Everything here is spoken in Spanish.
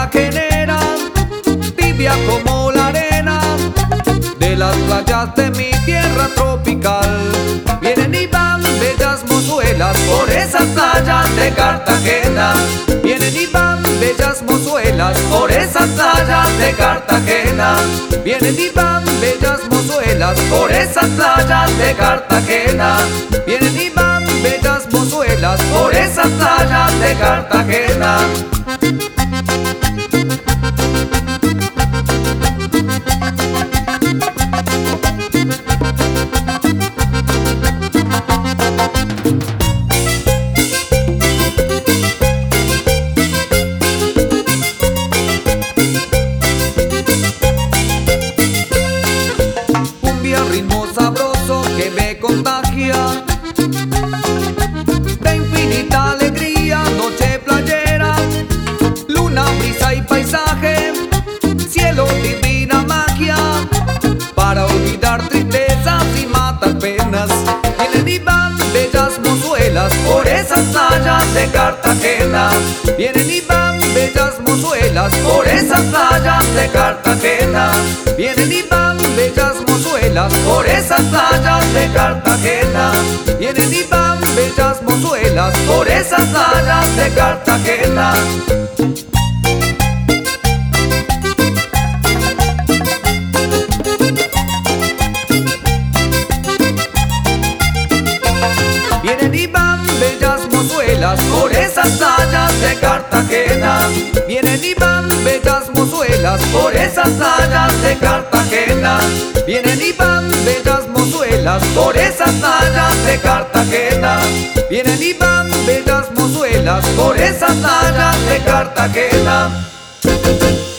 cartagenera, tibia como la arena de las playas de mi tierra tropical. Vienen y van bellas mozuelas por esas playas de Cartagena. Vienen y van bellas mozuelas por esas playas de Cartagena. Vienen y van bellas mozuelas por esas playas de Cartagena. Vienen y van bellas mozuelas por esas playas de Cartagena. Ritmo sabroso que me contagia de infinita alegría, noche playera, luna, brisa y paisaje, cielo, divina magia, para olvidar tristezas y matar penas. Vienen y van bellas mozuelas por esas playas de Cartagena. Vienen y van bellas mozuelas por esas playas de Cartagena. Vienen y van bellas mozuelas por esas playas de Cartagena. Vienen y van bellas mozuelas por esas playas de Cartagena. Vienen y van bellas mozuelas por esas playas de Cartagena. Vienen y van bellas mozuelas por esas playas de Cartagena. Vienen y van bellas mozuelas por esas playas de Cartagena. Vienen y van bellas mozuelas por esas playas de Cartagena.